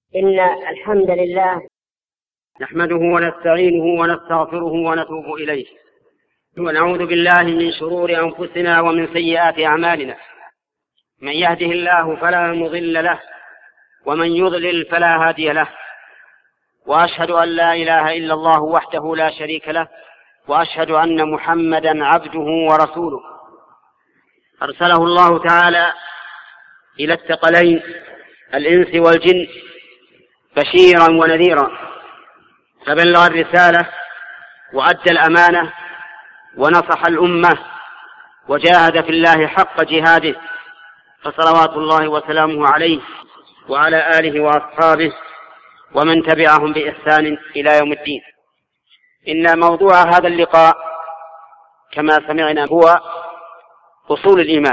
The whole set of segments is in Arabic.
إن الحمد لله نحمده ونستعينه ونستغفره ونتوب إليه، ونعوذ بالله من شرور أنفسنا ومن سيئات أعمالنا. من يهده الله فلا مضل له، ومن يضلل فلا هادي له. وأشهد أن لا إله إلا الله وحده لا شريك له، وأشهد أن محمدا عبده ورسوله، أرسله الله تعالى إلى الثقلين الإنس والجن بشيرا ونذيرا، فبلغ الرسالة وأدى الأمانة ونصح الأمة وجاهد في الله حق جهاده، فصلوات الله وسلامه عليه وعلى آله وأصحابه ومن تبعهم بإحسان إلى يوم الدين. إن موضوع هذا اللقاء كما سمعنا هو أصول الإيمان،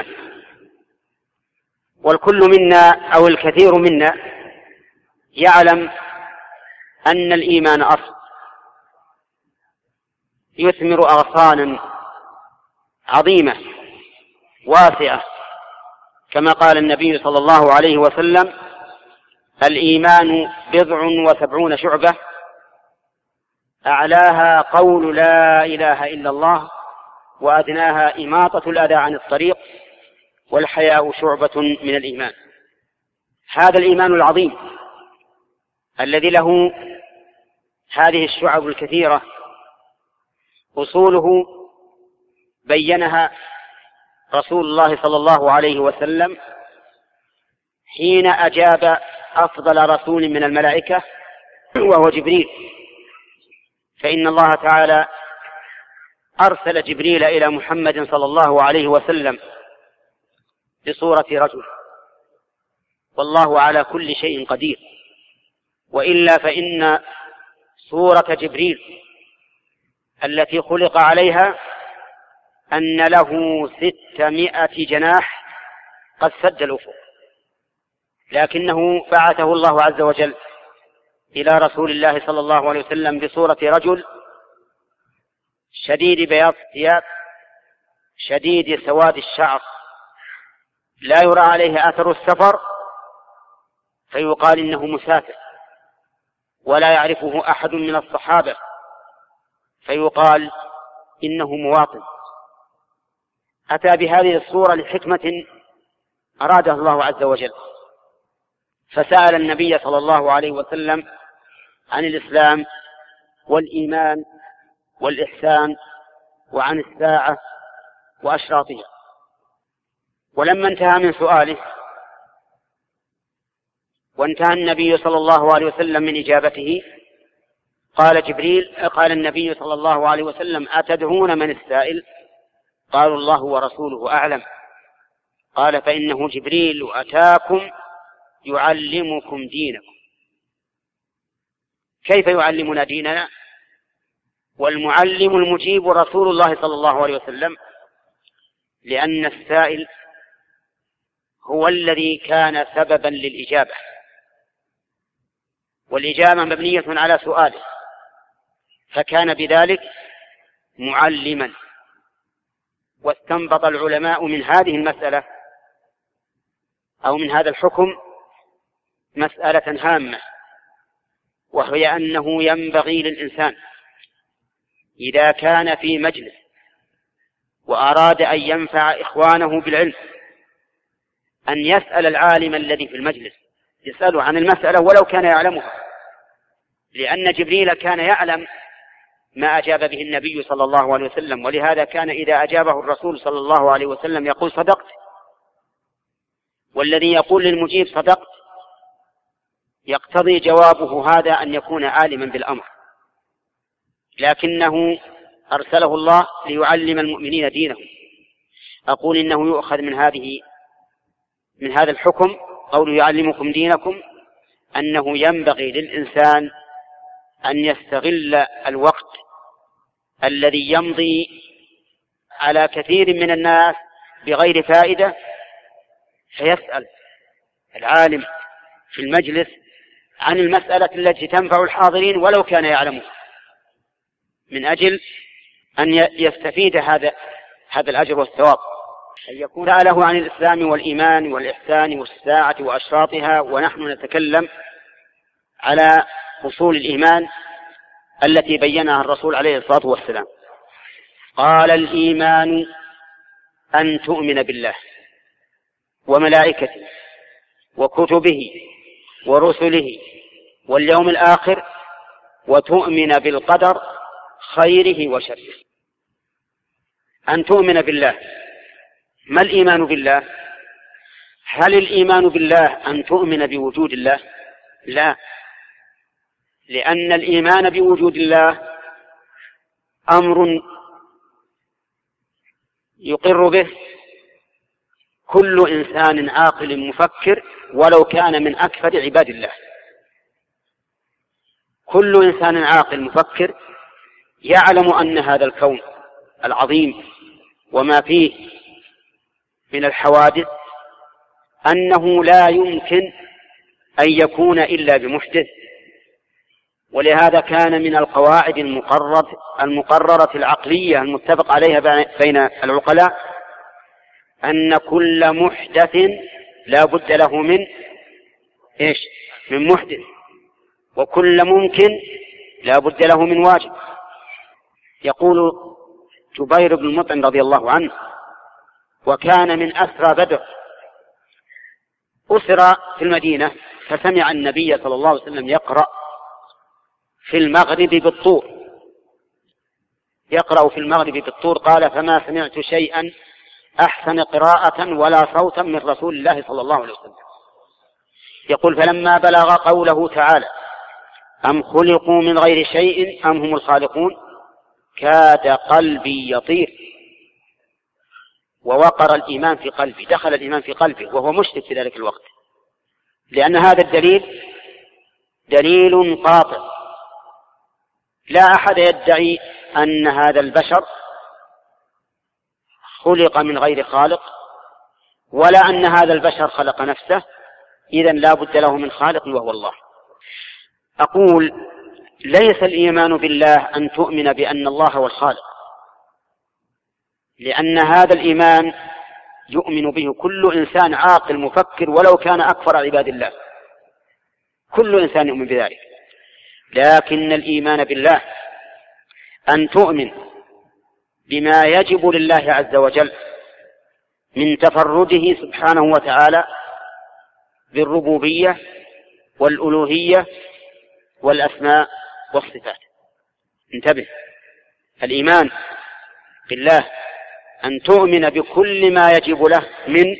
والكل منا أو الكثير منا يعلم أن الإيمان أصل يثمر أغصانا عظيمة واسعة، كما قال النبي صلى الله عليه وسلم: الإيمان 70 شعبة، أعلاها قول لا إله إلا الله، وأدناها إماطة الأذى عن الطريق، والحياء شعبة من الإيمان. هذا الإيمان العظيم الذي له هذه الشعب الكثيرة أصوله بينها رسول الله صلى الله عليه وسلم حين أجاب أفضل رسول من الملائكة وهو جبريل، فإن الله تعالى أرسل جبريل إلى محمد صلى الله عليه وسلم بصورة رجل، والله على كل شيء قدير، وإلا فإن صورة جبريل التي خلق عليها أن له 600 جناح قد سد الأفق، لكنه بعثه الله عز وجل إلى رسول الله صلى الله عليه وسلم بصورة رجل شديد بياض الثياب، شديد سواد الشعر، لا يرى عليه أثر السفر، فيقال إنه مسافر، ولا يعرفه أحد من الصحابة، فيقال إنه مواطن. أتى بهذه الصورة لحكمة أرادها الله عز وجل، فسأل النبي صلى الله عليه وسلم عن الإسلام والإيمان والإحسان وعن الساعة وأشراطها. ولما انتهى من سؤاله وانتهى النبي صلى الله عليه وسلم من إجابته، قال النبي صلى الله عليه وسلم: أتدرون من السائل؟ قالوا: الله ورسوله أعلم. قال: فإنه جبريل أتاكم يعلمكم دينكم. كيف يعلمنا ديننا؟ والمعلم المجيب رسول الله صلى الله عليه وسلم، لأن السائل هو الذي كان سببا للإجابة، والإجابة مبنية على سؤاله، فكان بذلك معلما. واستنبط العلماء من هذه المسألة أو من هذا الحكم مسألة هامة، وهي أنه ينبغي للإنسان إذا كان في مجلس وأراد أن ينفع إخوانه بالعلم أن يسأل العالم الذي في المجلس، يسأله عن المسألة ولو كان يعلمها، لأن جبريل كان يعلم ما أجاب به النبي صلى الله عليه وسلم، ولهذا كان إذا أجابه الرسول صلى الله عليه وسلم يقول: صدقت. والذي يقول للمجيب صدقت يقتضي جوابه هذا أن يكون عالما بالأمر، لكنه أرسله الله ليعلم المؤمنين دينه. أقول إنه يؤخذ من هذا الحكم قوله يعلمكم دينكم أنه ينبغي للإنسان أن يستغل الوقت الذي يمضي على كثير من الناس بغير فائدة، فيسأل العالم في المجلس عن المسألة التي تنفع الحاضرين ولو كان يعلمها، من أجل أن يستفيد هذا الأجر والثواب. أن يكون سأله عن الإسلام والإيمان والإحسان والساعة وأشراطها، ونحن نتكلم على أصول الإيمان التي بينها الرسول عليه الصلاة والسلام. قال: الإيمان أن تؤمن بالله وملائكته وكتبه ورسله واليوم الآخر وتؤمن بالقدر خيره وشره. أن تؤمن بالله. ما الإيمان بالله؟ هل الإيمان بالله أن تؤمن بوجود الله؟ لا، لأن الإيمان بوجود الله أمر يقر به كل إنسان عاقل مفكر ولو كان من أكثر عباد الله. كل إنسان عاقل مفكر يعلم أن هذا الكون العظيم وما فيه من الحوادث أنه لا يمكن أن يكون إلا بمحدث. ولهذا كان من القواعد المقررة العقلية المتفق عليها بين العقلاء أن كل محدث لا بد له من محدث، وكل ممكن لا بد له من واجب. يقول جبير بن مطعم رضي الله عنه: وكان من أسرى بدر، أسرى في المدينة، فسمع النبي صلى الله عليه وسلم يقرأ في المغرب بالطور، قال: فما سمعت شيئا أحسن قراءة ولا صوتا من رسول الله صلى الله عليه وسلم. يقول: فلما بلغ قوله تعالى: أم خلقوا من غير شيء أم هم الخالقون، كاد قلبي يطير، ووقر الإيمان في قلبي، دخل الإيمان في قلبه وهو مشرك في ذلك الوقت، لأن هذا الدليل دليل قاطع. لا أحد يدعي أن هذا البشر خلق من غير خالق، ولا أن هذا البشر خلق نفسه، إذن لا بد له من خالق وهو الله. أقول: ليس الإيمان بالله أن تؤمن بأن الله هو الخالق، لأن هذا الإيمان يؤمن به كل إنسان عاقل مفكر ولو كان أكثر عباد الله، كل إنسان يؤمن بذلك. لكن الإيمان بالله أن تؤمن بما يجب لله عز وجل من تفرده سبحانه وتعالى بالربوبية والألوهية والأسماء والصفات. انتبه، الإيمان بالله أن تؤمن بكل ما يجب له من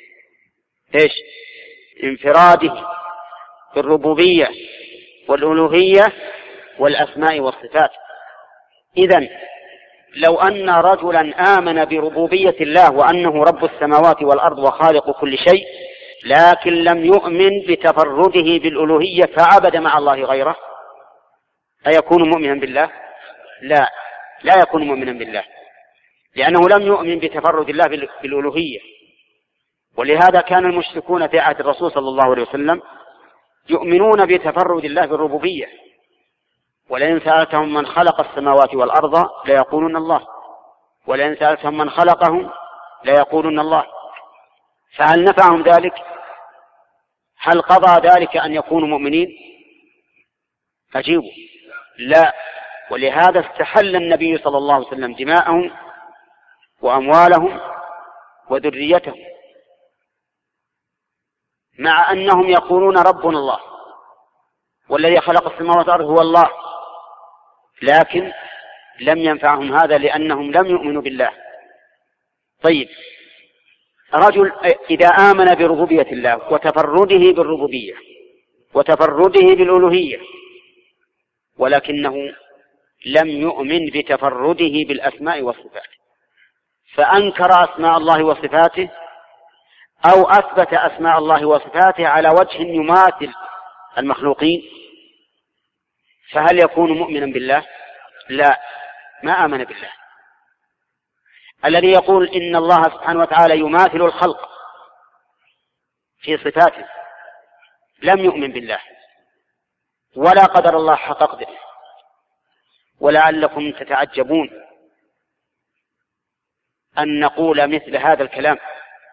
انفراده بالربوبية والألوهية والأسماء والصفات. إذن لو أن رجلا آمن بربوبية الله وأنه رب السماوات والأرض وخالق كل شيء، لكن لم يؤمن بتفرده بالألوهية فعبد مع الله غيره، أيكون مؤمنا بالله؟ لا يكون مؤمنا بالله، لأنه لم يؤمن بتفرد الله بالألوهية. ولهذا كان المشركون في عهد الرسول صلى الله عليه وسلم يؤمنون بتفرد الله بالربوبية، ولئن سألتهم من خلق السماوات والأرض ليقولون الله، ولئن سألتهم من خلقهم ليقولون الله. فهل نفعهم ذلك؟ هل قضى ذلك أن يكونوا مؤمنين؟ أجيبوا: لا. ولهذا استحل النبي صلى الله عليه وسلم دماءهم وأموالهم وذريتهم، مع أنهم يقولون ربنا الله والذي خلق السماوات والأرض هو الله، لكن لم ينفعهم هذا لأنهم لم يؤمنوا بالله. طيب، رجل إذا آمن بربوبية الله وتفرده بالربوبية وتفرده بالألوهية، ولكنه لم يؤمن بتفرده بالأسماء والصفات، فأنكر أسماء الله وصفاته أو أثبت أسماء الله وصفاته على وجه يماثل المخلوقين، فهل يكون مؤمنا بالله؟ لا، ما آمن بالله. الذي يقول إن الله سبحانه وتعالى يماثل الخلق في صفاته لم يؤمن بالله ولا قدر الله حق قدره. ولعلكم تتعجبون أن نقول مثل هذا الكلام.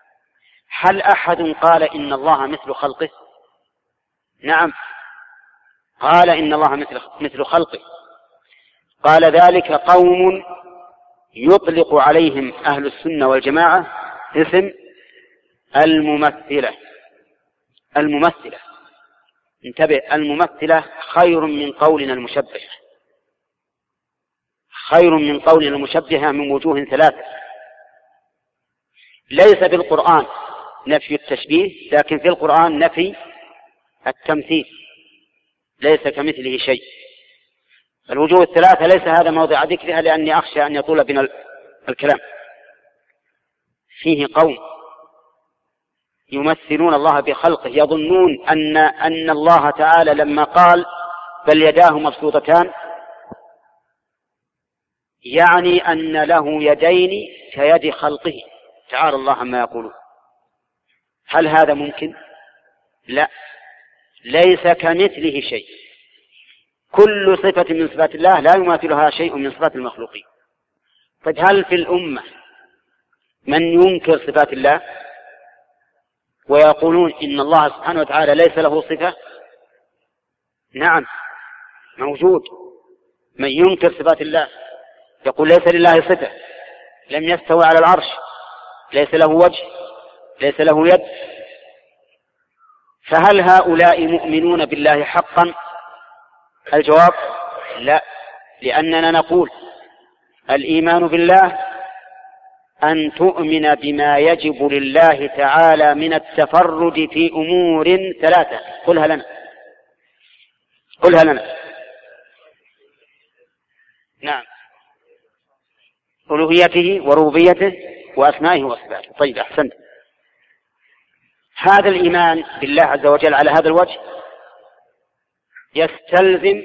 هل أحد قال إن الله مثل خلقه؟ نعم، قال إن الله مثل خلقه. قال ذلك قوم يطلق عليهم أهل السنة والجماعة اسم الممثلة. الممثلة، انتبه، الممثلة خير من قولنا المشبه، خير من قولنا المشبهة من وجوه ثلاثة. ليس في القرآن نفي التشبيه، لكن في القرآن نفي التمثيل، ليس كمثله شيء. الوجوه الثلاثة ليس هذا موضع ذكرها لأني أخشى أن يطول بنا الكلام. فيه قوم يمثلون الله بخلقه، يظنون أن الله تعالى لما قال بل يداه مبسوطتان يعني أن له يدين كيد خلقه، تعالى الله عما يقولون. هل هذا ممكن؟ لا، ليس كمثله شيء. كل صفة من صفات الله لا يماثلها شيء من صفات المخلوقين. طيب هل في الأمة من ينكر صفات الله ويقولون إن الله سبحانه وتعالى ليس له صفة؟ نعم موجود من ينكر صفات الله، يقول ليس لله صفة، لم يستوي على العرش، ليس له وجه، ليس له يد. فهل هؤلاء مؤمنون بالله حقا؟ الجواب لا، لأننا نقول الإيمان بالله أن تؤمن بما يجب لله تعالى من التفرد في أمور ثلاثة. قلها لنا. نعم، ألوهيته وربوبيته وأسمائه وصفاته. طيب أحسنت. هذا الإيمان بالله عز وجل على هذا الوجه يستلزم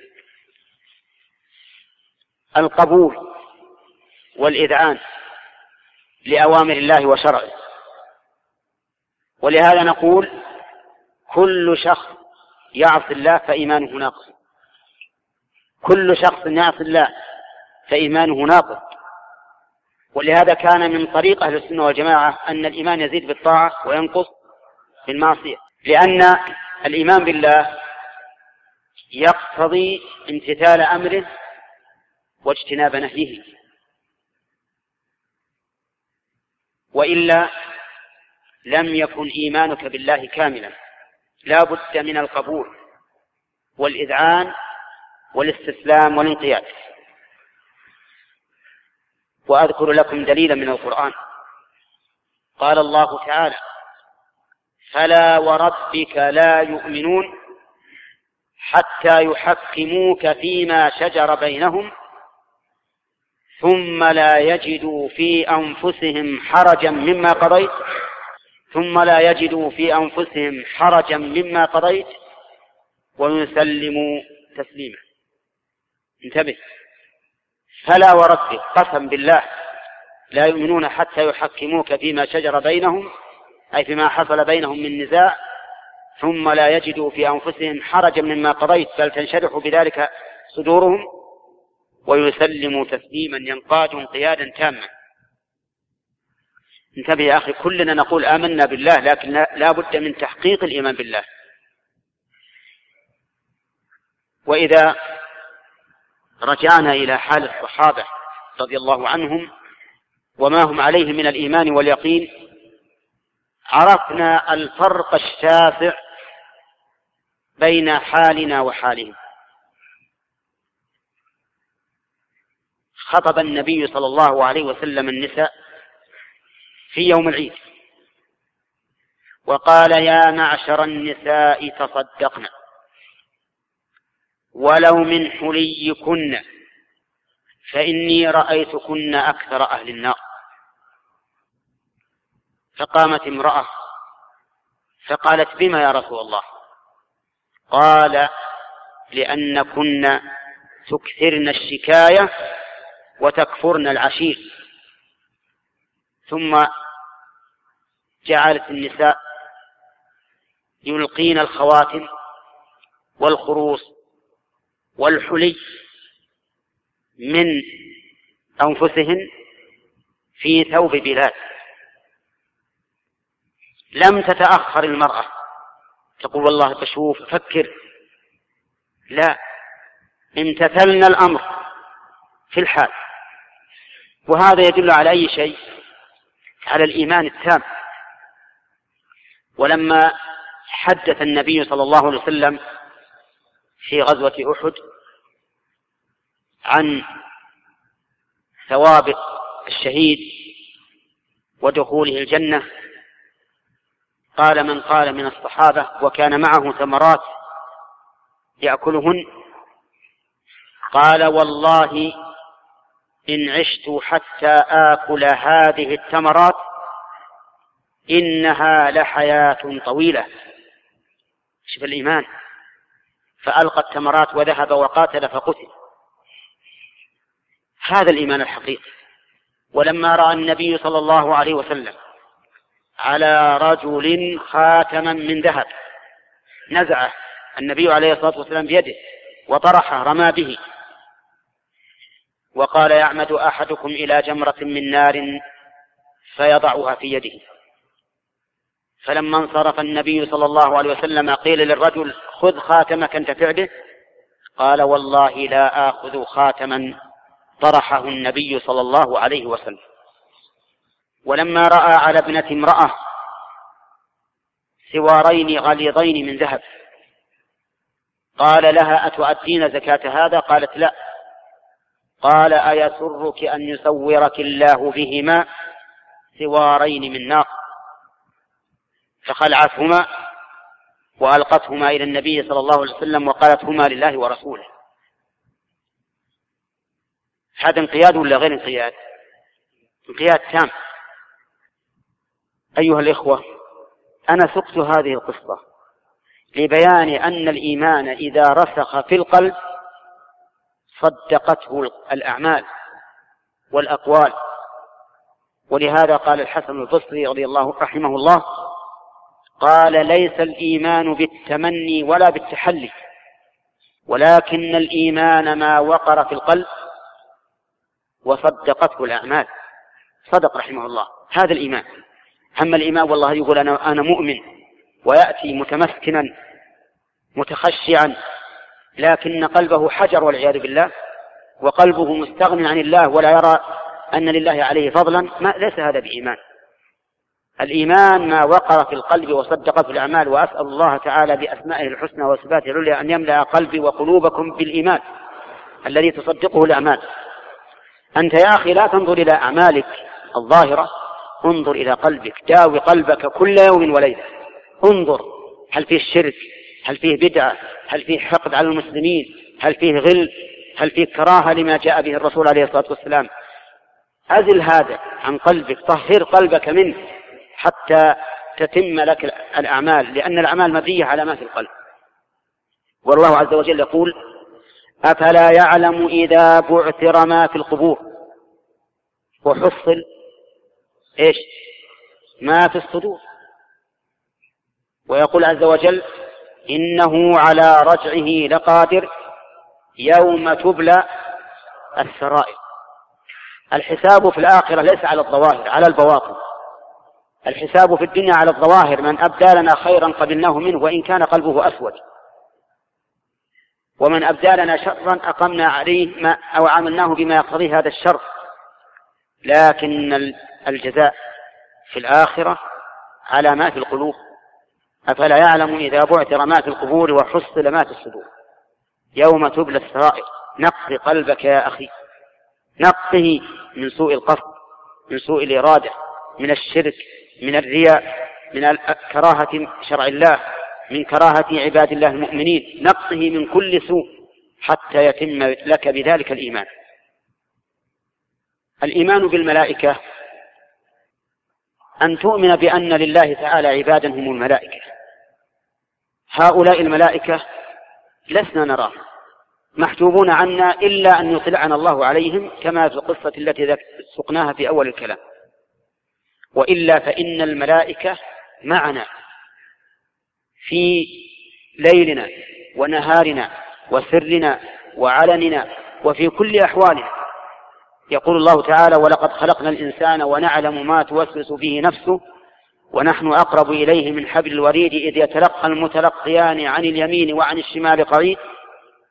القبول والإذعان لأوامر الله وشرعه. ولهذا نقول كل شخص يعصي الله فإيمانه ناقص، كل شخص يعصي الله فإيمانه ناقص. ولهذا كان من طريق أهل السنة والجماعة أن الإيمان يزيد بالطاعة وينقص بالمعصية، لأن الإيمان بالله يقتضي امتثال أمره واجتناب نهيه، وإلا لم يكن إيمانك بالله كاملا. لا بد من القبول والإذعان والاستسلام والانقياد. وأذكر لكم دليلا من القرآن. قال الله تعالى: فلا وربك لا يؤمنون حتى يحكموك فيما شجر بينهم ثم لا يجدوا في أنفسهم حرجا مما قضيت ويسلموا تسليما. انتبه، فلا وربك، قسم بالله، لا يؤمنون حتى يحكموك فيما شجر بينهم، أي فيما حصل بينهم من نزاع، ثم لا يجدوا في أنفسهم حرجا مما قضيت بل تنشرح بذلك صدورهم ويسلموا تسليما، ينقاد انقيادا تاما. انتبه يا أخي، كلنا نقول آمنا بالله، لكن لا بد من تحقيق الإيمان بالله. وإذا رجعنا إلى حال الصحابة رضي الله عنهم وما هم عليه من الإيمان واليقين، عرفنا الفرق الشاسع بين حالنا وحالهم. خطب النبي صلى الله عليه وسلم النساء في يوم العيد وقال: يا معشر النساء تصدقن ولو من حليكن فإني رأيتكن أكثر أهل النار. فقامت امرأة فقالت: بما يا رسول الله؟ قال: لأنكن تكثرن الشكاية وتكفرن العشير. ثم جعلت النساء يلقين الخواتم والخروص والحلي من أنفسهن في ثوب بلال. لم تتأخر المرأة تقول: والله بشوف، فكر لا، امتثلنا الأمر في الحال. وهذا يدل على أي شيء؟ على الإيمان التام. ولما حدث النبي صلى الله عليه وسلم في غزوة أحد عن ثواب الشهيد ودخوله الجنة، قال من قال من الصحابة وكان معه ثمرات يأكلهن، قال والله إن عشت حتى آكل هذه الثمرات إنها لحياة طويلة. شوف الإيمان، فألقى الثمرات وذهب وقاتل فقتل. هذا الإيمان الحقيقي. ولما رأى النبي صلى الله عليه وسلم على رجل خاتما من ذهب، نزعه النبي عليه الصلاة والسلام بيده وطرحه، رمى به وقال يعمد أحدكم إلى جمرة من نار فيضعها في يده. فلما انصرف النبي صلى الله عليه وسلم قيل للرجل خذ خاتمك انتفع به، قال والله لا آخذ خاتما طرحه النبي صلى الله عليه وسلم. ولما رأى على ابنة امرأة سوارين غليظين من ذهب قال لها أتؤدين زكاة هذا؟ قالت لا. قال أيسرك أن يسورك الله بهما سوارين من نار؟ فخلعتهما وألقتهما إلى النبي صلى الله عليه وسلم وقالت هما لله ورسوله. هذا انقياد ولا غير انقياد؟ انقياد تام. أيها الإخوة، أنا سقت هذه القصة لبيان أن الإيمان إذا رسخ في القلب صدقته الأعمال والأقوال. ولهذا قال الحسن البصري رحمه الله قال ليس الإيمان بالتمني ولا بالتحلي، ولكن الإيمان ما وقر في القلب وصدقته الأعمال. صدق رحمه الله. هذا الإيمان. أما الإيمان والله يقول أنا مؤمن ويأتي متمسكنا متخشعا، لكن قلبه حجر والعياذ بالله، وقلبه مستغن عن الله ولا يرى أن لله عليه فضلا، ليس هذا بإيمان. الإيمان ما وقر في القلب وصدقته الأعمال. وأسأل الله تعالى بأسمائه الحسنى وصفاته العليا أن يملأ قلبي وقلوبكم بالإيمان الذي تصدقه الأعمال. أنت يا أخي لا تنظر إلى أعمالك الظاهرة، انظر إلى قلبك. داوي قلبك كل يوم وليلة، انظر هل فيه شرك، هل فيه بدعة، هل فيه حقد على المسلمين، هل فيه غل، هل فيه كراهة لما جاء به الرسول عليه الصلاة والسلام. أزل هذا عن قلبك، طهر قلبك منه حتى تتم لك الأعمال، لأن الأعمال مبنية على ما في القلب. والله عز وجل يقول أفلا يعلم إذا بعثر ما في القبور وحصل إيش ما في الصدور. ويقول عز وجل إنه على رجعه لقادر يوم تبلى السرائر. الحساب في الآخرة ليس على الظواهر، على البواطن. الحساب في الدنيا على الظواهر، من أبدى لنا خيرا قبلناه منه وإن كان قلبه أسود، ومن أبدى لنا شرا أقمنا عليه أو عملناه بما يقتضيه هذا الشر. لكن الجزاء في الآخرة على ما في القلوب. أفلا يعلم إذا بعثر ما في القبور وحصل ما في الصدور يوم تبلى السرائر. نقي قلبك يا أخي، نقه من سوء القصد، من سوء الإرادة، من الشرك، من الرياء، من كراهة شرع الله، من كراهة عباد الله المؤمنين. نقه من كل سوء حتى يتم لك بذلك الإيمان. الإيمان بالملائكة أن تؤمن بأن لله تعالى عبادا هم الملائكة. هؤلاء الملائكة لسنا نراهم، محجوبون عنا إلا أن يطلعنا الله عليهم كما في القصة التي سقناها في أول الكلام. وإلا فإن الملائكة معنا في ليلنا ونهارنا وسرنا وعلننا وفي كل أحوالنا. يقول الله تعالى ولقد خلقنا الإنسان ونعلم ما توسوس به نفسه ونحن أقرب إليه من حبل الوريد إذ يتلقى المتلقيان عن اليمين وعن الشمال قعيد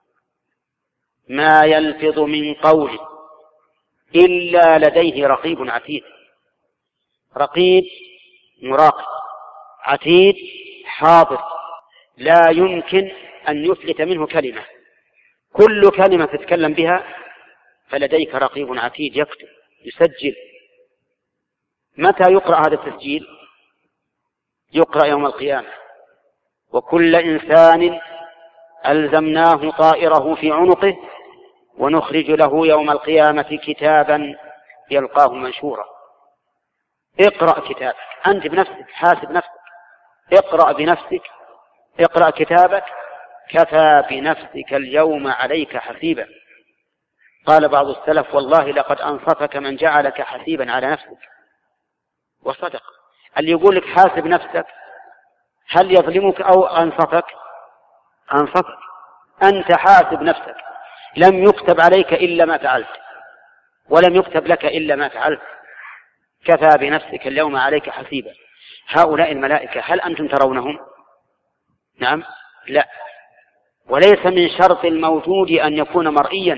ما يلفظ من قول إلا لديه رقيب عتيد. رقيب مراقب، عتيد حاضر، لا يمكن أن يفلت منه كلمة. كل كلمة تتكلم بها فلديك رقيب عتيد يكتب يسجل. متى يقرأ هذا التسجيل؟ يقرأ يوم القيامة. وكل إنسان ألزمناه طائره في عنقه ونخرج له يوم القيامة كتابا يلقاه منشورا. اقرأ كتابك أنت بنفسك، حاسب نفسك، اقرأ بنفسك، اقرأ كتابك، كفى بنفسك اليوم عليك حسيبا. قال بعض السلف: والله لقد أنصفك من جعلك حسيبا على نفسك. وصدق. اللي يقول لك حاسب نفسك هل يظلمك أو أنصفك؟ أنصفك. أنت حاسب نفسك، لم يكتب عليك إلا ما فعلت، ولم يكتب لك إلا ما فعلت. كفى بنفسك اليوم عليك حسيبا. هؤلاء الملائكة هل أنتم ترونهم؟ نعم؟ لا. وليس من شرط الموجود أن يكون مرئيا.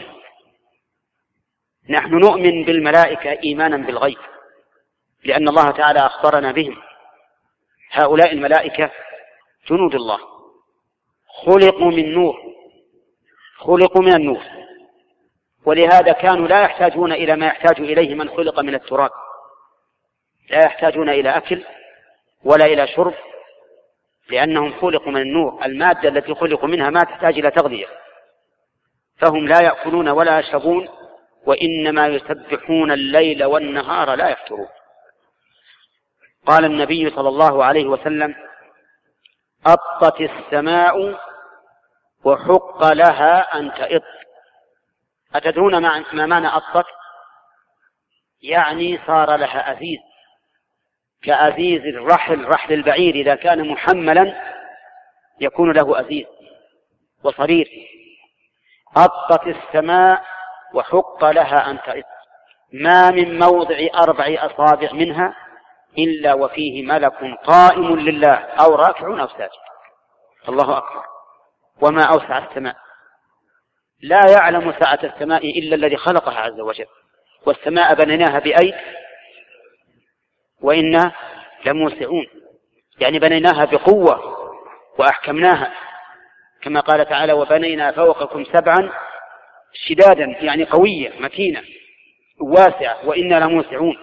نحن نؤمن بالملائكة إيمانا بالغيب، لأن الله تعالى أخبرنا بهم. هؤلاء الملائكة جنود الله، خلقوا من نور، خلقوا من النور، ولهذا كانوا لا يحتاجون إلى ما يحتاج إليه من خلق من التراب. لا يحتاجون إلى أكل ولا إلى شرب، لأنهم خلقوا من النور. المادة التي خلقوا منها ما تحتاج إلى تغذية، فهم لا يأكلون ولا يشربون، وإنما يسبحون الليل والنهار لا يفترون. قال النبي صلى الله عليه وسلم: أطت السماء وحق لها أن تئط. أتدرون ما معنى أطت؟ يعني صار لها أزيز، كأزيز الرحل، رحل البعير إذا كان محملا يكون له أزيز وصرير. أطت السماء وحق لها أن تئط، ما من موضع 4 أصابع منها إلا وفيه ملك قائم لله أو راكع أو ساجد. الله أكبر. وما أوسع السماء، لا يعلم سعة السماء إلا الذي خلقها عز وجل. والسماء بنيناها بأيد وإنا لموسعون، يعني بنيناها بقوة وأحكمناها، كما قال تعالى: وبنينا فوقكم 7 شدادا، يعني قوية متينة واسعة، وإنا لموسعون.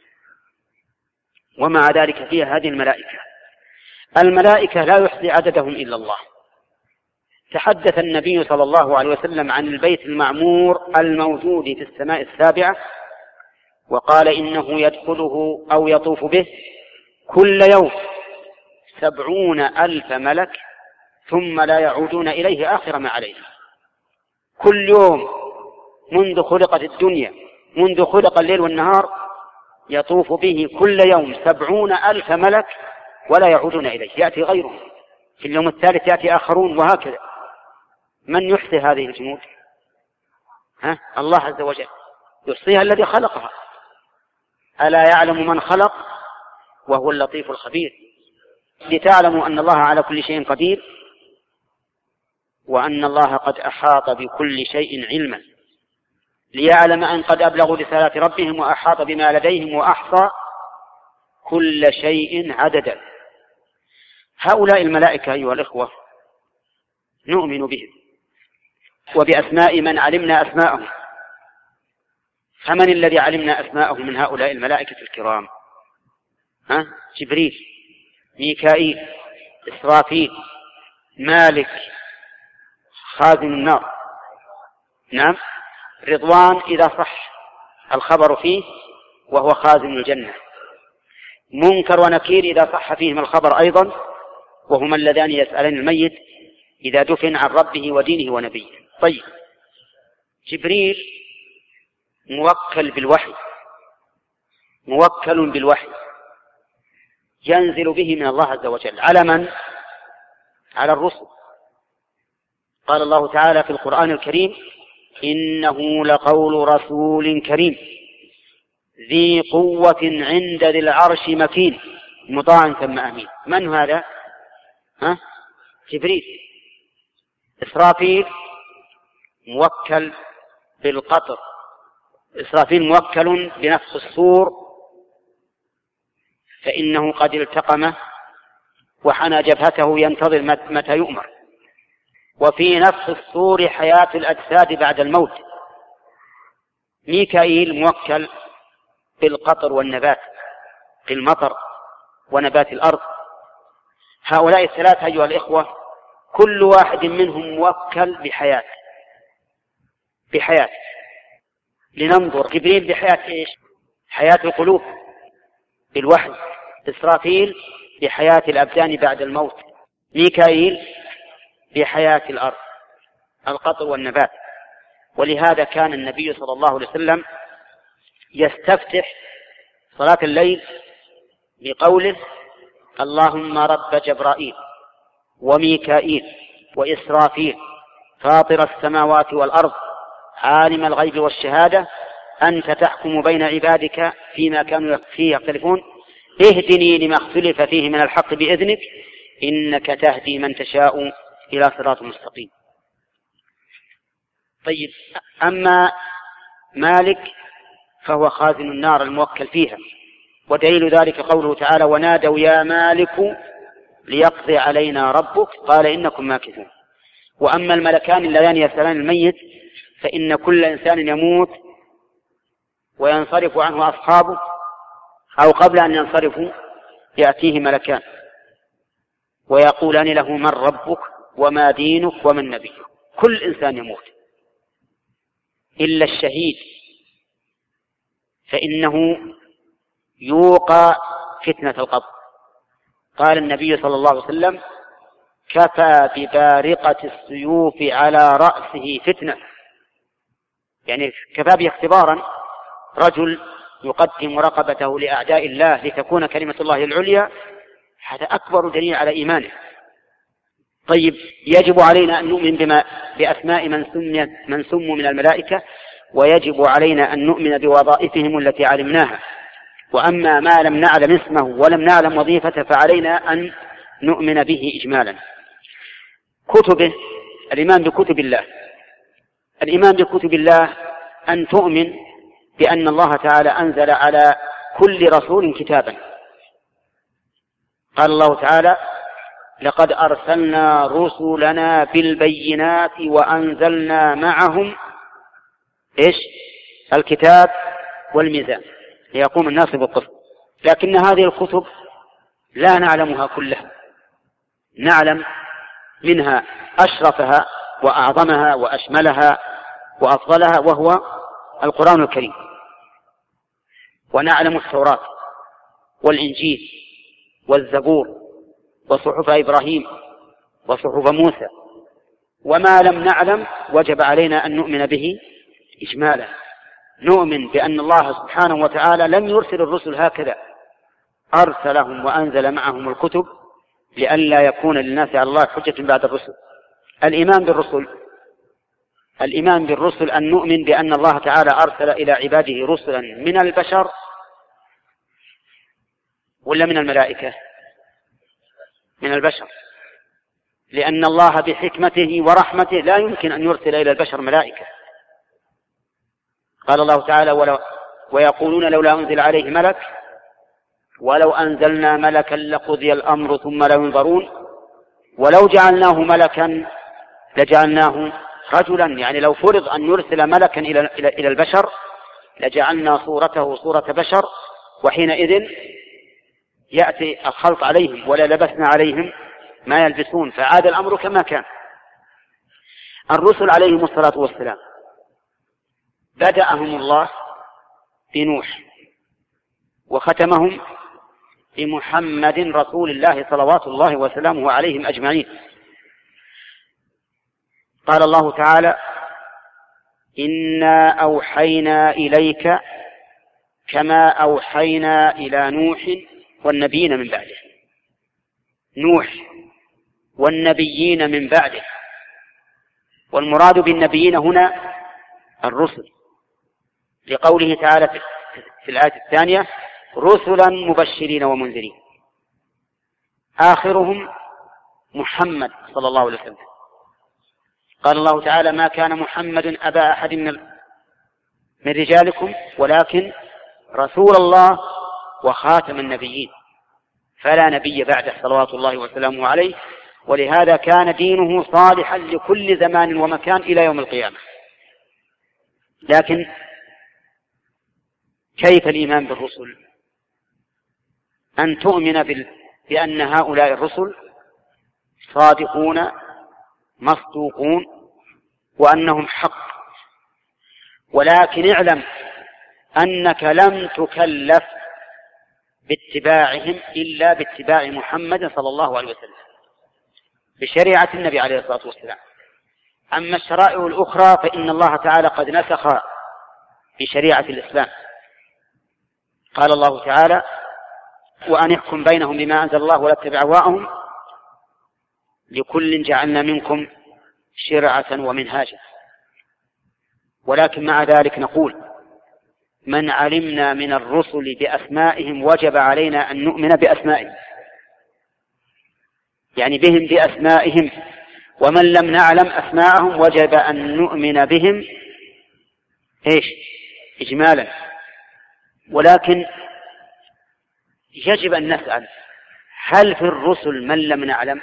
ومع ذلك فيها هذه الملائكة. الملائكة لا يحصي عددهم إلا الله. تحدث النبي صلى الله عليه وسلم عن البيت المعمور الموجود في السماء 7، وقال: إنه يدخله أو يطوف به كل يوم 70,000 ملك ثم لا يعودون إليه آخر ما عليه. كل يوم منذ خلقت الدنيا، منذ خلق الليل والنهار، يطوف به كل يوم 70,000 ملك ولا يعودون إليه، يأتي غيره، في اليوم الثالث يأتي آخرون، وهكذا. من يحصي هذه الجنود؟ الله عز وجل يحصيها الذي خلقها. ألا يعلم من خلق وهو اللطيف الخبير. لتعلموا أن الله على كل شيء قدير، وأن الله قد أحاط بكل شيء علما، ليعلم أن قد أبلغوا رسالات ربهم وأحاط بما لديهم وأحصى كل شيء عددا. هؤلاء الملائكة أيها الإخوة نؤمن بهم وبأسماء من علمنا أسماءهم. فمن الذي علمنا أسماءه من هؤلاء الملائكة الكرام؟ جبريل، ميكائيل، إسرافيل، مالك خازن النار، نعم، رضوان إذا صح الخبر فيه وهو خازن الجنة، منكر ونكير إذا صح فيهم الخبر أيضا وهما اللذان يسألان الميت إذا دفن عن ربه ودينه ونبيه. طيب، جبريل موكل بالوحي، موكل بالوحي ينزل به من الله عز وجل على من؟ على الرسل. قال الله تعالى في القرآن الكريم: إنه لقول رسول كريم ذي قوة عند ذي العرش مكين مطاع ثم أمين. من هذا؟ جبريل. إسرافيل موكل بالقطر، إسرافيل موكل بنفخ الصور، فإنه قد التقمه وحنى جبهته ينتظر متى يؤمر. وفي نفخ الصور حياة الأجساد بعد الموت. ميكائيل موكل بالقطر والنبات، بالمطر ونبات الأرض. هؤلاء الثلاثة أيها الإخوة كل واحد منهم موكل بحياة. لننظر. جبريل بحياة إيش؟ حياة القلوب بالوحي. إسرافيل بحياة الأبدان بعد الموت. ميكائيل بحياة الأرض، القطر والنبات. ولهذا كان النبي صلى الله عليه وسلم يستفتح صلاة الليل بقوله: اللهم رب جبرائيل وميكائيل وإسرافيل فاطر السماوات والأرض عالم الغيب والشهادة أنت تحكم بين عبادك فيما كانوا فيه يختلفون اهدني لما اختلف فيه من الحق بإذنك إنك تهدي من تشاء إلى صراط مستقيم. طيب، أما مالك فهو خازن النار الموكل فيها، ودليل ذلك قوله تعالى: ونادوا يا مالك ليقضي علينا ربك قال إنكم ماكثون. وأما الملكان اللذان يسألان الميت فإن كل إنسان يموت وينصرف عنه أصحابه، أو قبل أن ينصرفوا يأتيه ملكان ويقولان له: من ربك وما دينك ومن نبيك. كل إنسان يموت إلا الشهيد، فإنه يوقى فتنة القبر. قال النبي صلى الله عليه وسلم: كفى ببارقة السيوف على رأسه فتنة، يعني كفى به اختبارا. رجل يقدم رقبته لأعداء الله لتكون كلمة الله العليا، هذا أكبر دليل على إيمانه. طيب، يجب علينا أن نؤمن بأسماء من سموا من الملائكة، ويجب علينا أن نؤمن بوظائفهم التي علمناها. وأما ما لم نعلم اسمه ولم نعلم وظيفته فعلينا أن نؤمن به إجمالا. كتبه، الإيمان بكتب الله. الإيمان بكتب الله أن تؤمن بأن الله تعالى أنزل على كل رسول كتابا. قال الله تعالى: لقد أرسلنا رسلنا بالبينات وأنزلنا معهم الكتاب والميزان ليقوم الناس بالقسط. لكن هذه الكتب لا نعلمها كلها، نعلم منها أشرفها وأعظمها وأشملها وأفضلها وهو القرآن الكريم، ونعلم التوراة والإنجيل والزبور وصحف إبراهيم وصحف موسى. وما لم نعلم وجب علينا أن نؤمن به إجمالا. نؤمن بأن الله سبحانه وتعالى لم يرسل الرسل هكذا، أرسلهم وأنزل معهم الكتب لئلا يكون للناس على الله حجة بعد الرسل. الإيمان بالرسل أن نؤمن بأن الله تعالى أرسل إلى عباده رسلا من البشر ولا من الملائكة؟ من البشر، لأن الله بحكمته ورحمته لا يمكن أن يرسل إلى البشر ملائكة. قال الله تعالى: ويقولون لولا أنزل عليه ملك ولو أنزلنا ملكا لقضي الأمر ثم لا ينظرون ولو جعلناه ملكا لجعلناه رجلا. يعني لو فرض أن نرسل ملكا إلى البشر لجعلنا صورته صورة بشر، وحينئذ يأتي الخلط عليهم ولا لبسنا عليهم ما يلبسون، فعاد الأمر كما كان. الرسل عليهم الصلاة والسلام بدأهم الله بنوح وختمهم بمحمد رسول الله صلوات الله وسلامه عليهم أجمعين. قال الله تعالى: إنا أوحينا إليك كما أوحينا إلى نوح والنبيين من بعده. نوح والنبيين من بعده، والمراد بالنبيين هنا الرسل، لقوله تعالى في الآية الثانية: رسلا مبشرين ومنذرين. آخرهم محمد صلى الله عليه وسلم. قال الله تعالى: ما كان محمد أبا أحد من رجالكم ولكن رسول الله وخاتم النبيين، فلا نبي بعده صلوات الله وسلامه عليه، ولهذا كان دينه صالحا لكل زمان ومكان إلى يوم القيامة. لكن كيف الإيمان بالرسل؟ أن تؤمن بأن هؤلاء الرسل صادقون مصدوقون وأنهم حق، ولكن اعلم أنك لم تكلف باتباعهم إلا باتباع محمد صلى الله عليه وسلم بشريعة النبي عليه الصلاة والسلام. أما الشرائع الأخرى فإن الله تعالى قد نسخ بشريعة الإسلام. قال الله تعالى: وأن يحكم بينهم بما أنزل الله ولا تتبع أهواءهم لكل جعلنا منكم شرعة ومنهاجا. ولكن مع ذلك نقول: من علمنا من الرسل بأسمائهم وجب علينا أن نؤمن بأسمائهم، يعني بهم بأسمائهم، ومن لم نعلم أسماءهم وجب أن نؤمن بهم إجمالا. ولكن يجب أن نسأل: هل في الرسل من لم نعلم؟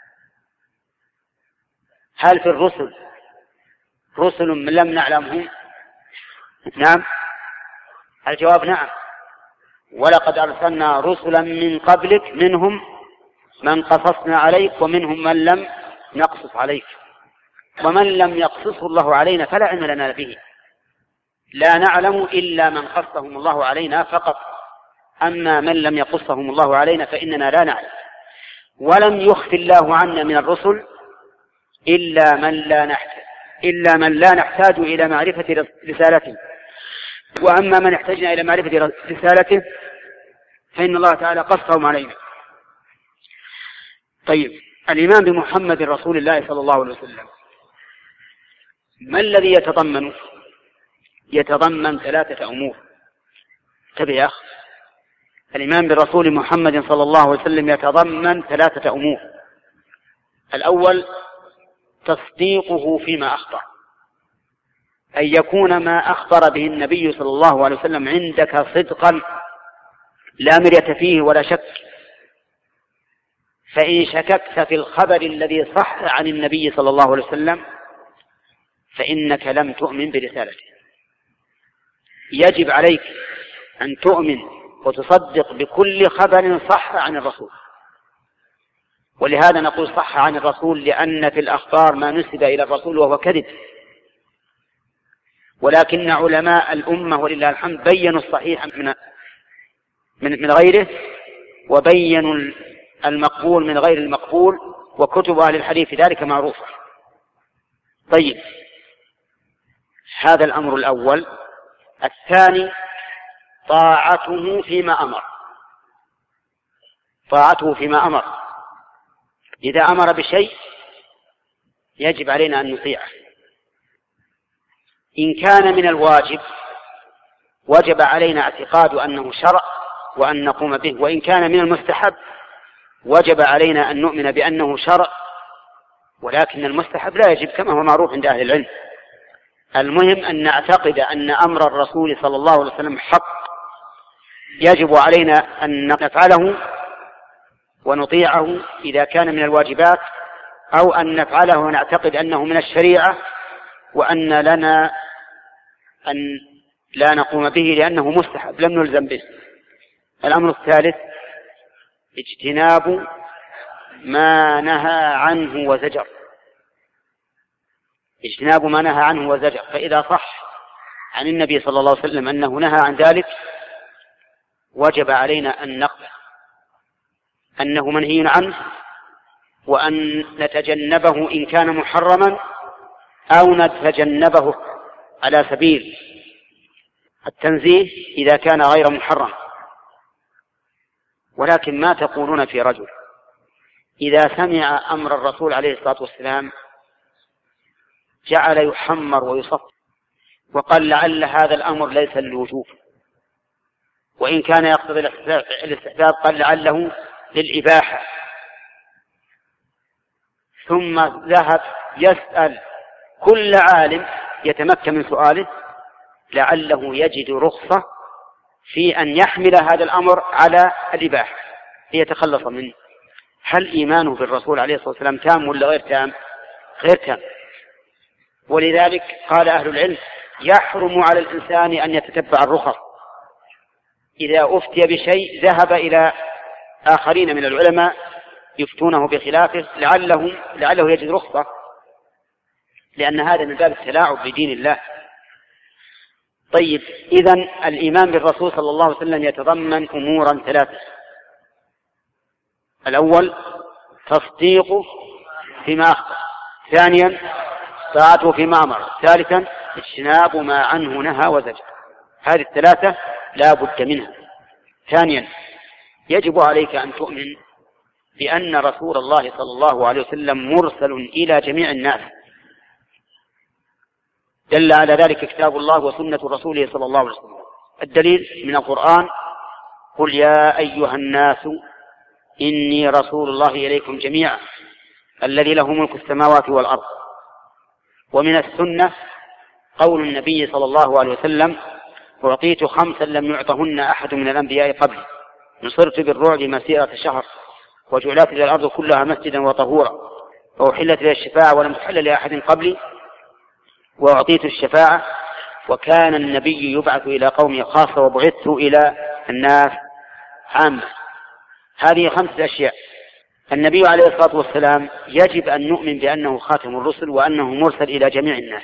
هل في الرسل رسل من لم نعلمهم؟ نعم، الجواب نعم. ولقد أرسلنا رسلا من قبلك منهم من قصصنا عليك ومنهم من لم نقصص عليك، ومن لم يقصصه الله علينا فلا علم لنا به، لا نعلم إلا من قصهم الله علينا فقط، أما من لم يقصهم الله علينا فإننا لا نعلم. ولم يخف الله عنا من الرسل إلا من لا نحتاج إلى معرفة رسالته، وأما من احتجنا إلى معرفة رسالته فإن الله تعالى قصهم علينا. طيب، الإيمان بمحمد رسول الله صلى الله عليه وسلم ما الذي يتضمن 3 أمور. انتبه يا أخ، الإيمان بالرسول محمد صلى الله عليه وسلم يتضمن 3 أمور. الأول تصديقه فيما أخبر، أن يكون ما أخبر به النبي صلى الله عليه وسلم عندك صدقا لا مرية فيه ولا شك، فإن شككت في الخبر الذي صح عن النبي صلى الله عليه وسلم فإنك لم تؤمن برسالته. يجب عليك أن تؤمن وتصدق بكل خبر صح عن الرسول، ولهذا نقول صح عن الرسول لأن في الأخبار ما نسب إلى الرسول وهو كذب، ولكن علماء الأمة ولله الحمد بيّنوا الصحيح من غيره، وبيّنوا المقبول من غير المقبول، وكتب أهل الحديث ذلك معروفة. طيب، هذا الأمر الأول. الثاني طاعته فيما أمر. إذا أمر بشيء يجب علينا أن نطيعه. إن كان من الواجب وجب علينا اعتقاد أنه شرع وأن نقوم به، وإن كان من المستحب وجب علينا أن نؤمن بأنه شرع، ولكن المستحب لا يجب كما هو معروف عند أهل العلم. المهم أن نعتقد أن أمر الرسول صلى الله عليه وسلم حق، يجب علينا أن نفعله ونطيعه إذا كان من الواجبات، أو أن نفعله ونعتقد أنه من الشريعة وأن لنا أن لا نقوم به لأنه مستحب لم نلزم به. الأمر الثالث اجتناب ما نهى عنه وزجر. فإذا صح عن النبي صلى الله عليه وسلم أنه نهى عن ذلك وجب علينا أن نقبل أنه منهي عنه، وأن نتجنبه إن كان محرما، أو نتجنبه على سبيل التنزيه إذا كان غير محرم. ولكن ما تقولون في رجل إذا سمع أمر الرسول عليه الصلاة والسلام جعل يحمر ويصف وقال لعل هذا الأمر ليس للوجوب، وإن كان يقتضي الاستحباب قال لعله للإباحة، ثم ذهب يسأل كل عالم يتمكن من سؤاله لعله يجد رخصة في أن يحمل هذا الأمر على الإباحة ليتخلص منه. هل إيمانه بالرسول عليه الصلاة والسلام تام ولا غير تام؟ غير تام. ولذلك قال أهل العلم يحرم على الإنسان أن يتتبع الرخص. إذا أفتي بشيء ذهب إلى آخرين من العلماء يفتونه بخلافه لعله يجد رخصة، لأن هذا من باب التلاعب بدين الله. طيب، إذن الإيمان بالرسول صلى الله عليه وسلم يتضمن أمورا ثلاثة: الأول تصديقه فيما أخبر، ثانيا طاعته فيما أمر، ثالثا اجتناب ما عنه نهى وزجر. هذه الثلاثة لا بد منها. ثانيا يجب عليك أن تؤمن بأن رسول الله صلى الله عليه وسلم مرسل إلى جميع الناس، دل على ذلك كتاب الله وسنة رسوله صلى الله عليه وسلم. الدليل من القرآن: قل يا أيها الناس إني رسول الله إليكم جميعا الذي له ملك السماوات والأرض. ومن السنة قول النبي صلى الله عليه وسلم: أعطيت 5 لم يعطهن أحد من الأنبياء قبلي، نصرت بالرعب مسيرة شهر، وجعلت لي الأرض كلها مسجدا وطهورا، وأحلت لي الشفاعة ولم تحل لأحد قبلي، وأعطيت الشفاعة، وكان النبي يبعث إلى قومه خاصة وبعثت إلى الناس عامة. هذه 5 أشياء. النبي عليه الصلاة والسلام يجب أن نؤمن بأنه خاتم الرسل وأنه مرسل إلى جميع الناس.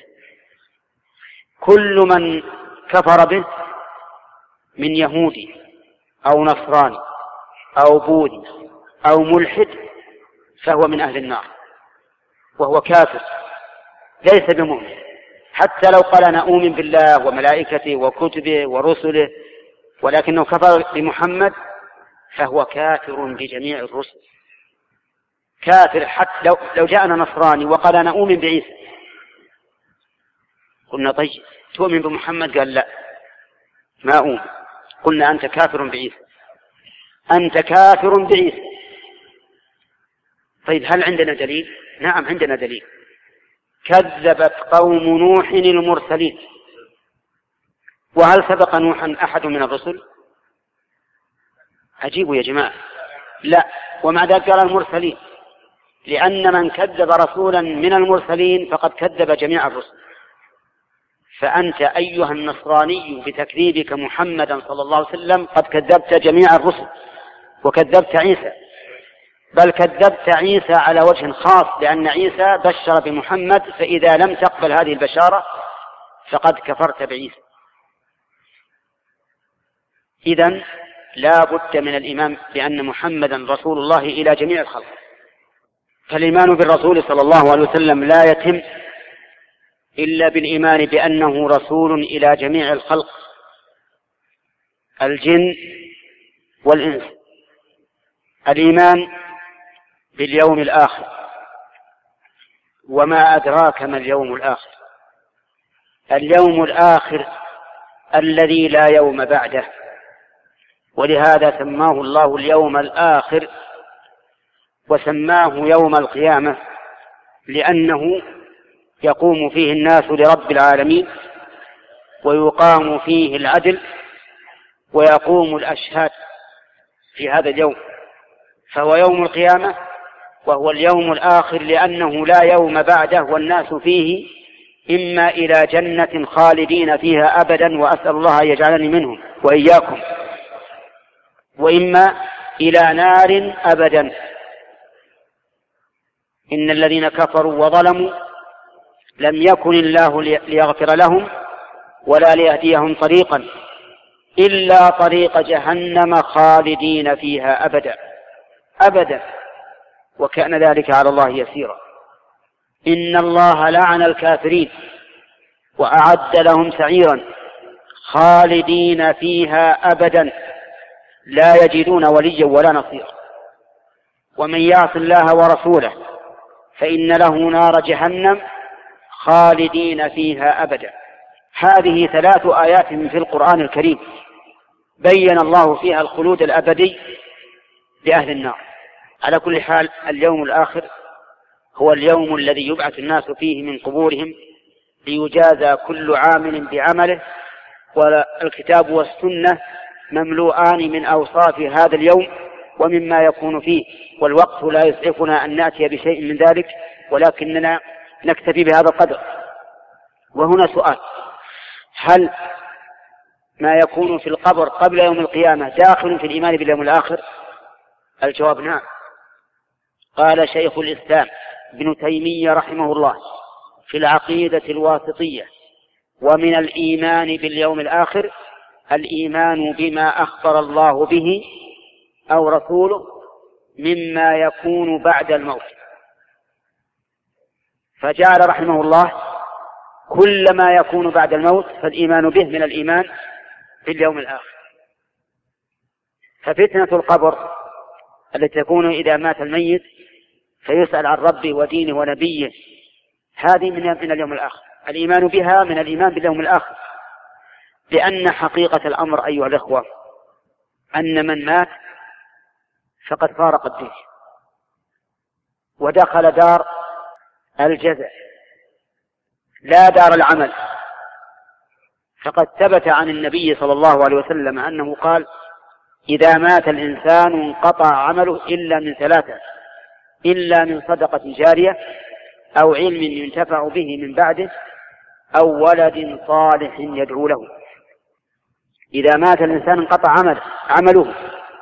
كل من كفر به من يهودي أو نصراني أو بوذي أو ملحد فهو من أهل النار، وهو كافر ليس بمؤمن، حتى لو قال أنا أؤمن بالله وملائكته وكتبه ورسله ولكنه كفر بمحمد فهو كافر بجميع الرسل، كافر. حتى لو جاءنا نصراني وقال أنا أؤمن بعيسى، قلنا طيب تؤمن بمحمد؟ قال لا ما أؤمن. قلنا أنت كافر بعيسى، أنت كافر بعيسى. طيب هل عندنا دليل؟ نعم عندنا دليل. كذبت قوم نوح المرسلين. وهل سبق نوحا أحد من الرسل؟ أجيبوا يا جماعة، لا. ومع ذلك قال المرسلين، لأن من كذب رسولا من المرسلين فقد كذب جميع الرسل. فأنت أيها النصراني بتكذيبك محمدا صلى الله عليه وسلم قد كذبت جميع الرسل وكذبت عيسى، بل كذبت عيسى على وجه خاص، لأن عيسى بشر بمحمد، فإذا لم تقبل هذه البشارة فقد كفرت بعيسى. إذن لا بد من الإيمان بأن محمدا رسول الله إلى جميع الخلق. فالإيمان بالرسول صلى الله عليه وسلم لا يتم إلا بالإيمان بأنه رسول إلى جميع الخلق، الجن والإنس. الإيمان باليوم الآخر، وما أدراك ما اليوم الآخر؟ اليوم الآخر الذي لا يوم بعده، ولهذا سماه الله اليوم الآخر وسماه يوم القيامة، لأنه يقوم فيه الناس لرب العالمين، ويقام فيه العدل، ويقوم الأشهاد في هذا اليوم. فهو يوم القيامة وهو اليوم الآخر، لأنه لا يوم بعده، والناس فيه إما إلى جنة خالدين فيها أبدا، وأسأل الله أن يجعلني منهم وإياكم، وإما إلى نار أبدا. إن الذين كفروا وظلموا لم يكن الله ليغفر لهم ولا ليهديهم طريقا إلا طريق جهنم خالدين فيها أبدا أبدا، وكان ذلك على الله يسيرا. إن الله لعن الكافرين وأعد لهم سعيرا خالدين فيها أبدا لا يجدون وليا ولا نصيرا. ومن يعص الله ورسوله فإن له نار جهنم خالدين فيها أبدا. هذه 3 آيات في القرآن الكريم بين الله فيها الخلود الأبدي لأهل النار. على كل حال اليوم الآخر هو اليوم الذي يبعث الناس فيه من قبورهم ليجازى كل عامل بعمله، والكتاب والسنة مملوءان من أوصاف هذا اليوم ومما يكون فيه، والوقت لا يسعفنا أن نأتي بشيء من ذلك، ولكننا نكتفي بهذا القدر. وهنا سؤال: هل ما يكون في القبر قبل يوم القيامة داخل في الإيمان باليوم الآخر؟ الجواب نعم. قال شيخ الإسلام ابن تيمية رحمه الله في العقيدة الواسطية: ومن الإيمان باليوم الآخر الإيمان بما أخبر الله به أو رسوله مما يكون بعد الموت. فجعل رحمه الله كل ما يكون بعد الموت فالإيمان به من الإيمان باليوم الآخر. ففتنة القبر التي تكون إذا مات الميت فيسأل عن ربه ودينه ونبيه، هذه من اليوم الآخر، الإيمان بها من الإيمان باليوم الآخر. لأن حقيقة الأمر أيها الأخوة أن من مات فقد فارق الدنيا ودخل دار الجزاء لا دار العمل. فقد ثبت عن النبي صلى الله عليه وسلم أنه قال: إذا مات الإنسان انقطع عمله إلا من ثلاثة: إلا من صدقة جارية، أو علم ينتفع به من بعده، أو ولد صالح يدعو له. إذا مات الإنسان انقطع عمله.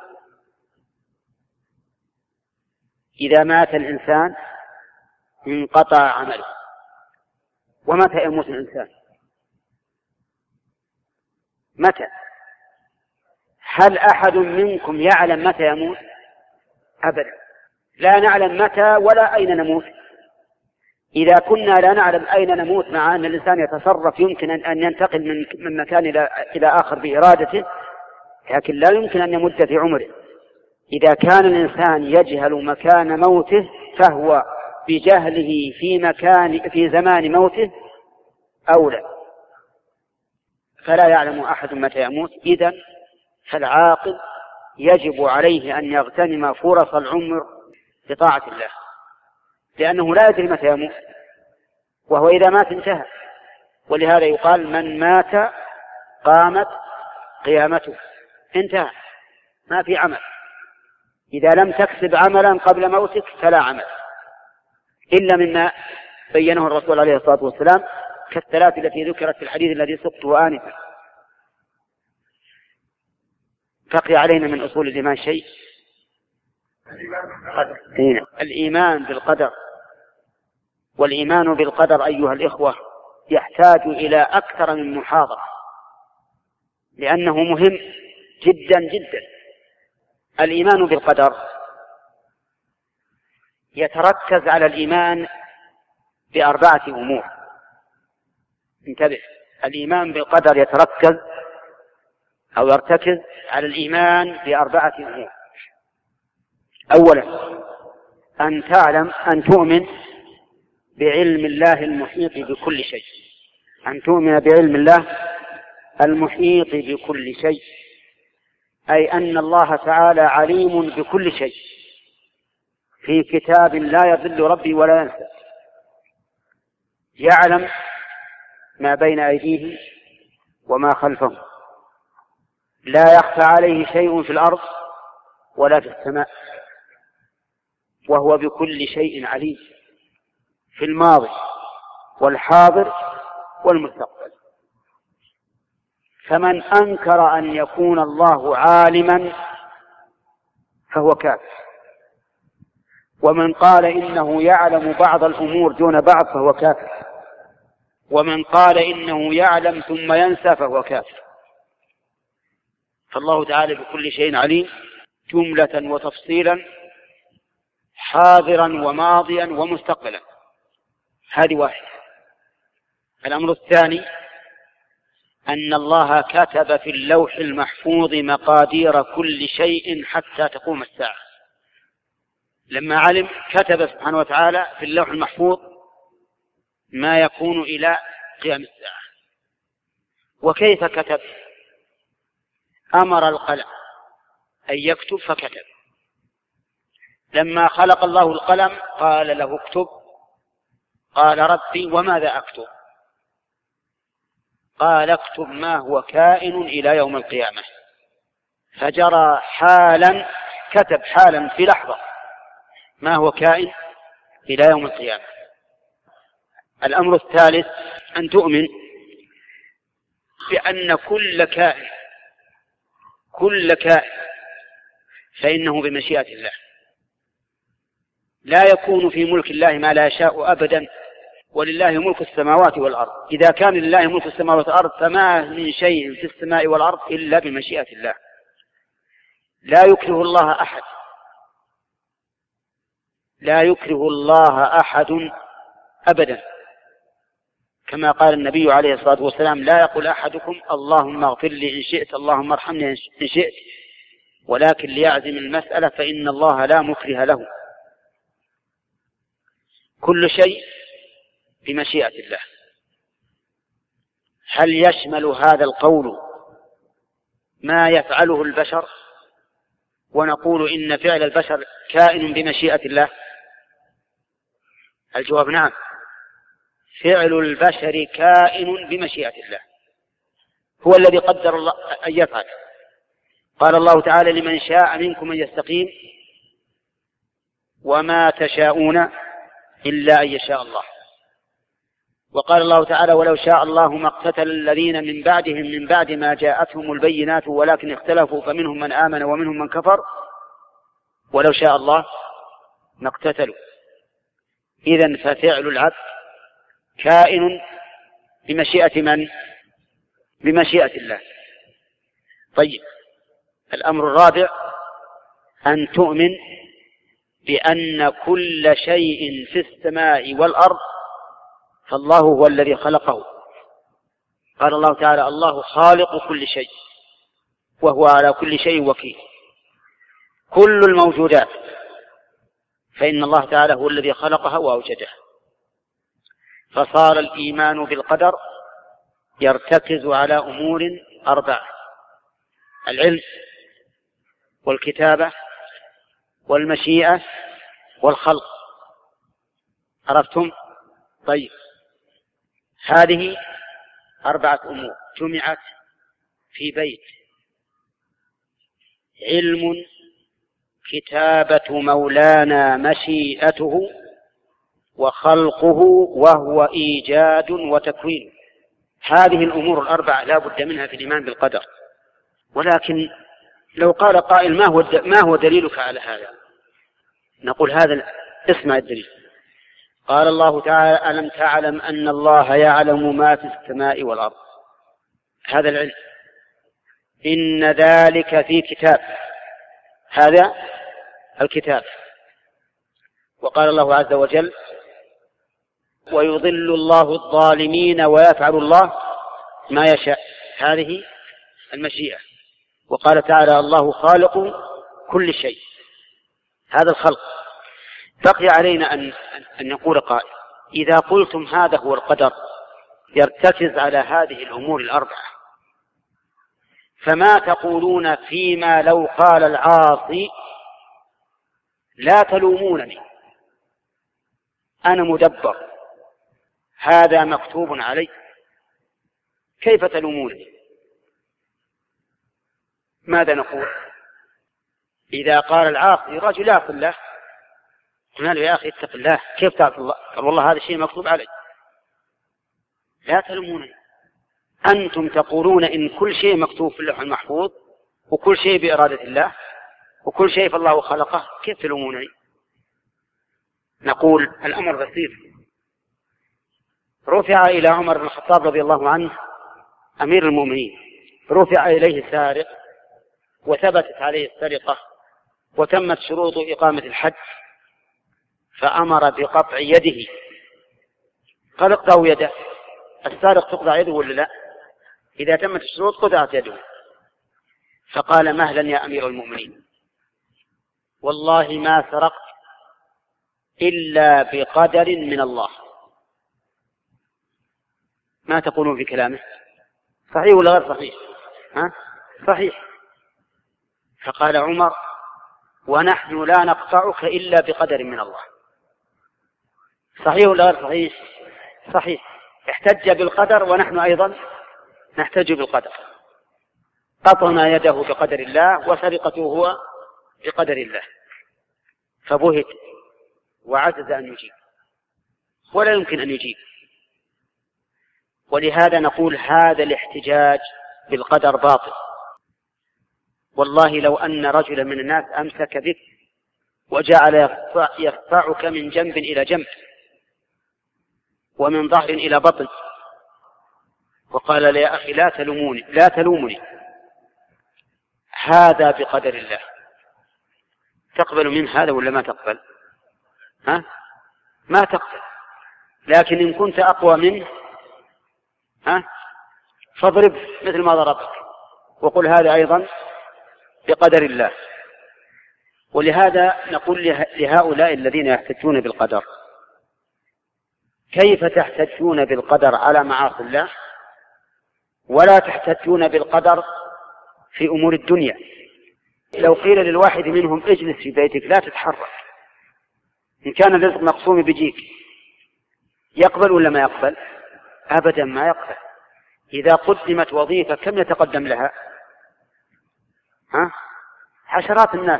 إذا مات الإنسان انقطع عمله. ومتى يموت الإنسان؟ متى؟ هل أحد منكم يعلم متى يموت؟ أبدا، لا نعلم متى ولا أين نموت. إذا كنا لا نعلم أين نموت مع أن الإنسان يتصرف يمكن أن ينتقل من مكان إلى آخر بإرادته، لكن لا يمكن أن يمد في عمره. إذا كان الإنسان يجهل مكان موته فهو بجهله في زمان موته أولى، فلا يعلم أحد متى يموت. إذن فالعاقل يجب عليه أن يغتنم فرص العمر بطاعة الله، لأنه لا يدري متى يموت، وهو إذا مات انتهى. ولهذا يقال: من مات قامت قيامته، انتهى، ما في عمل. إذا لم تكسب عملا قبل موتك فلا عمل، إلا مما بينه الرسول عليه الصلاة والسلام كالثلاث التي ذكرت في الحديث الذي سقته آنفا. بقي علينا من أصول الإيمان شيء: الإيمان بالقدر. والإيمان بالقدر أيها الإخوة يحتاج إلى أكثر من محاضرة، لأنه مهم جدا جدا. الإيمان بالقدر يتركز على الإيمان بأربعة أمور. انتبه، الإيمان بالقدر يتركز أو يرتكز على الإيمان بأربعة أمور. أولا، أن تعلم، أن تؤمن بعلم الله المحيط بكل شيء. أن تؤمن بعلم الله المحيط بكل شيء، أي أن الله تعالى عليم بكل شيء في كتاب لا يضل ربي ولا ينسى. يعلم ما بين أيديه وما خلفهم، لا يخفى عليه شيء في الأرض ولا في السماء، وهو بكل شيء عليم في الماضي والحاضر والمستقبل. فمن أنكر أن يكون الله عالما فهو كافر، ومن قال إنه يعلم بعض الأمور دون بعض فهو كافر، ومن قال إنه يعلم ثم ينسى فهو كافر. فالله تعالى بكل شيء عليم جملة وتفصيلا، حاضرا وماضيا ومستقبلا. هذه واحدة. الأمر الثاني أن الله كتب في اللوح المحفوظ مقادير كل شيء حتى تقوم الساعة. لما علم كتب سبحانه وتعالى في اللوح المحفوظ ما يكون إلى قيام الساعة. وكيف كتب؟ أمر القلم أن يكتب فكتب. لما خلق الله القلم قال له اكتب قال ربي وماذا أكتب؟ قال اكتب ما هو كائن إلى يوم القيامة. فجرى حالا، كتب حالا في لحظة ما هو كائن إلى يوم القيامة. الأمر الثالث أن تؤمن بأن كل كائن فإنه بمشيئة الله، لا يكون في ملك الله ما لا يشاء أبدا، ولله ملك السماوات والأرض. إذا كان لله ملك السماوات والأرض فما من شيء في السماء والأرض إلا بمشيئة الله، لا يكره الله أحد أبدا، كما قال النبي عليه الصلاة والسلام: لا يقول أحدكم اللهم اغفر لي إن شئت، اللهم ارحمني إن شئت، ولكن ليعزم المسألة فإن الله لا مكره له. كل شيء بمشيئة الله. هل يشمل هذا القول ما يفعله البشر ونقول إن فعل البشر كائن بمشيئة الله؟ الجواب نعم، فعل البشر كائن بمشيئة الله، هو الذي قدر الله أن يفعل. قال الله تعالى: لمن شاء منكم أن يستقيم وما تشاءون إلا أن يشاء الله. وقال الله تعالى: ولو شاء الله ما اقتتل الذين من بعدهم من بعد ما جاءتهم البينات ولكن اختلفوا فمنهم من آمن ومنهم من كفر ولو شاء الله ما اقتتلوا. إذن ففعل العبد كائن بمشيئة من؟ بمشيئة الله. طيب، الأمر الرابع أن تؤمن بأن كل شيء في السماء والأرض فالله هو الذي خلقه. قال الله تعالى: الله خالق كل شيء وهو على كل شيء وكيل. كل الموجودات فإن الله تعالى هو الذي خلقها وأوجدها. فصار الإيمان بالقدر يرتكز على أمور 4: العلم والكتابة والمشيئة والخلق. عرفتم؟ طيب، هذه 4 أمور جمعت في بيت: علم، كتابة مولانا مشيئته، وخلقه وهو إيجاد وتكوين. هذه الأمور 4 لا بد منها في الإيمان بالقدر. ولكن لو قال قائل: ما هو دليلك على هذا؟ نقول: هذا اسمع الدليل. قال الله تعالى: ألم تعلم أن الله يعلم ما في السماء والأرض؟ هذا العلم. إن ذلك في كتاب، هذا الكتاب. وقال الله عز وجل: ويضل الله الظالمين ويفعل الله ما يشاء، هذه المشيئة. وقال تعالى: الله خالق كل شيء، هذا الخلق. بقي علينا أن يقول قائل: إذا قلتم هذا هو القدر يرتكز على هذه الأمور 4، فما تقولون فيما لو قال العاصي: لا تلومونني أنا مدبر، هذا مكتوب علي، كيف تلومونني؟ ماذا نقول؟ إذا قال العاصي: رجل يعصي الله، قلنا له: يا أخي اتق الله، كيف تعصي الله؟ قال: والله هذا الشيء مكتوب علي. لا تلومونني، أنتم تقولون إن كل شيء مكتوب في اللوح المحفوظ، وكل شيء بإرادة الله، وكل شيء فالله خلقه، كيف تلومونني؟ نقول: الأمر بسيط. رفع إلى عمر بن الخطاب رضي الله عنه أمير المؤمنين، رفع إليه سارق وثبتت عليه السرقة وتمت شروط إقامة الحج، فأمر بقطع يده. قال: اقطعوا يده. السارق تقطع يده ولا لا؟ إذا تمت الشروط قطعت يده. فقال: مهلا يا أمير المؤمنين، والله ما سرقت إلا بقدر من الله. ما تقولون في كلامه؟ صحيح ولا غير صحيح؟ صحيح. فقال عمر: ونحن لا نقطعك إلا بقدر من الله. صحيح ولا غير صحيح؟ صحيح. احتج بالقدر ونحن أيضا نحتج بالقدر. قطعنا يده بقدر الله وسرقته هو بقدر الله، فبهت وعجز أن يجيب ولا يمكن أن يجيب. ولهذا نقول هذا الاحتجاج بالقدر باطل. والله لو أن رجلا من الناس أمسك بك وجعل يقطعك من جنب إلى جنب ومن ظهر إلى بطن وقال لي يا أخي لا تلومني هذا بقدر الله، تقبل من هذا ولا ما تقبل؟ ما تقبل. لكن إن كنت أقوى منه فاضرب مثل ما ضربك وقل هذا أيضا بقدر الله. ولهذا نقول لهؤلاء الذين يحتجون بالقدر: كيف تحتجون بالقدر على معاصي الله ولا تحتجون بالقدر في أمور الدنيا؟ لو قيل للواحد منهم اجلس في بيتك لا تتحرك، إن كان الرزق مقسوم بيجيك، يقبل ولا ما يقبل؟ أبدا ما يقبل. إذا قدمت وظيفة كم يتقدم لها؟ عشرات الناس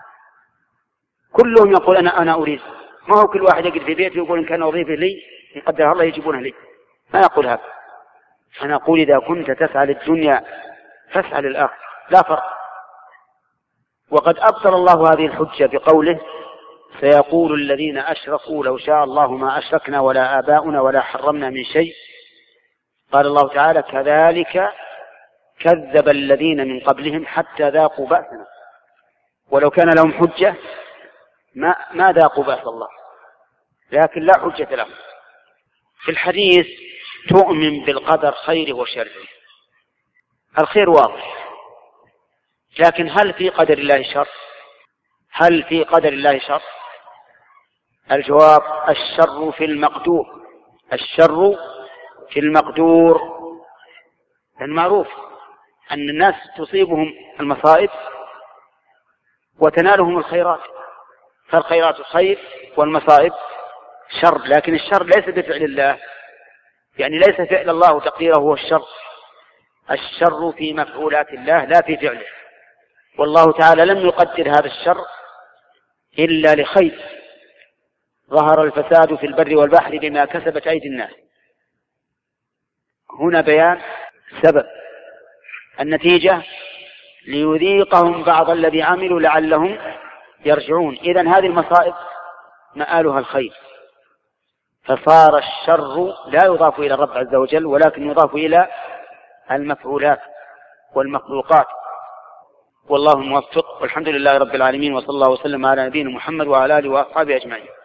كلهم يقول أنا أريد. ما هو كل واحد يقعد في بيته ويقول إن كان وظيفة لي إن قدر الله يجيبونها لي، ما يقول هذا. أنا أقول إذا كنت تسعى للدنيا فاسعى للآخرة، لا فرق. وقد أبطل الله هذه الحجة بقوله: سيقول الذين أشركوا لو شاء الله ما أشركنا ولا آباؤنا ولا حرمنا من شيء. قال الله تعالى: كذلك كذب الذين من قبلهم حتى ذاقوا بأسنا ولو كان لهم حجة ما ذاقوا بأس الله، لكن لا حجة لهم. في الحديث تؤمن بالقدر خيره وشره. الخير واضح، لكن هل في قدر الله شر؟ هل في قدر الله شر؟ الجواب: الشر في المقدور. الشر في المقدور. المعروف أن الناس تصيبهم المصائب وتنالهم الخيرات، فالخيرات خير والمصائب شر، لكن الشر ليس بفعل الله، يعني ليس فعل الله تقديره هو الشر. الشر في مفعولات الله لا في فعله، والله تعالى لم يقدر هذا الشر إلا لخير. ظهر الفساد في البر والبحر بما كسبت أيدي الناس. هنا بيان سبب، النتيجة ليذيقهم بعض الذي عملوا لعلهم يرجعون. إذن هذه المصائب مآلها الخير، فصار الشر لا يضاف إلى الرب عز وجل ولكن يضاف إلى المفعولات والمخلوقات. والله الموفق، والحمد لله رب العالمين، وصلى الله وسلم على نبينا محمد وعلى آله وأصحابه أجمعين.